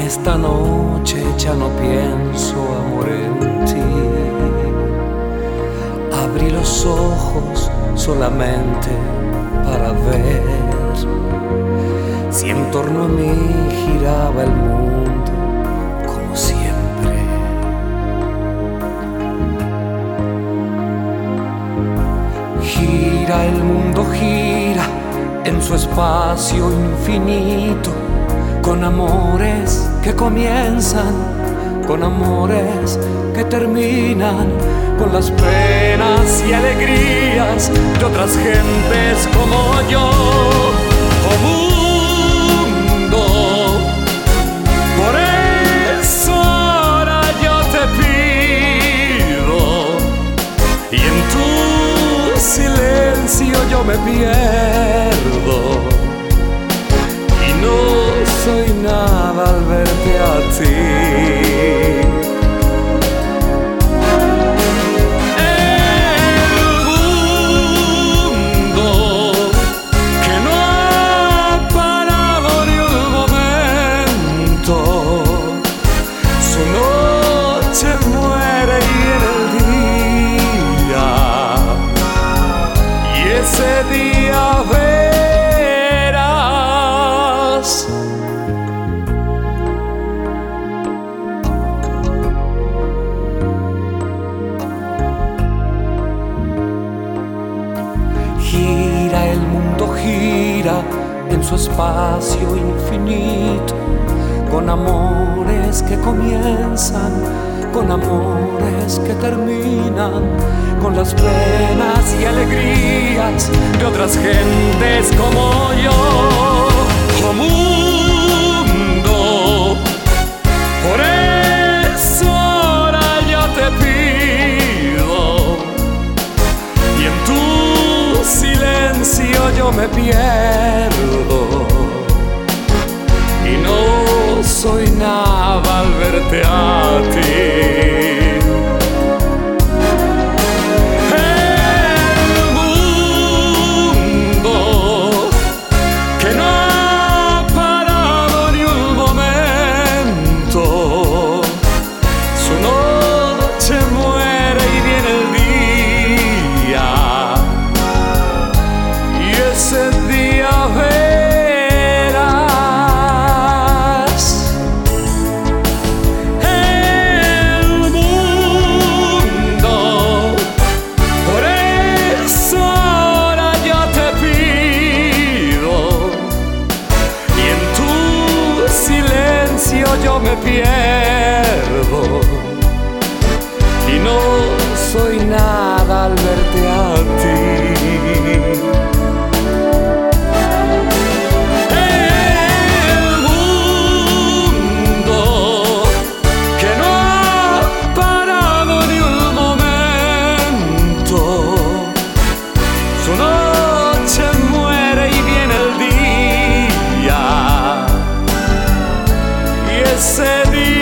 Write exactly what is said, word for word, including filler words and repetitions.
esta noche ya no pienso, amor, en ti. Abrí los ojos solamente para ver si en torno a mí giraba el mundo como siempre. Gira el mundo, gira en su espacio infinito, con amores que comienzan, con amores que terminan, con las penas y alegrías de otras gentes como yo. Oh mundo, por eso ahora yo te pido, y en tu silencio yo me pierdo, y no soy nada al verte a ti. Ese día verás. Gira el mundo, gira en su espacio infinito, con amores que comienzan, con amores que terminan, con las penas y alegrías de otras gentes como yo. Oh mundo, por eso ahora yo te pido, y en tu silencio yo me pierdo, y no soy nada al verte a ti. Ese día verás. El mundo, por eso ahora yo te pido, y en tu silencio yo me pierdo, y no soy nada al verte a ti. Su noche muere y viene el día, y ese día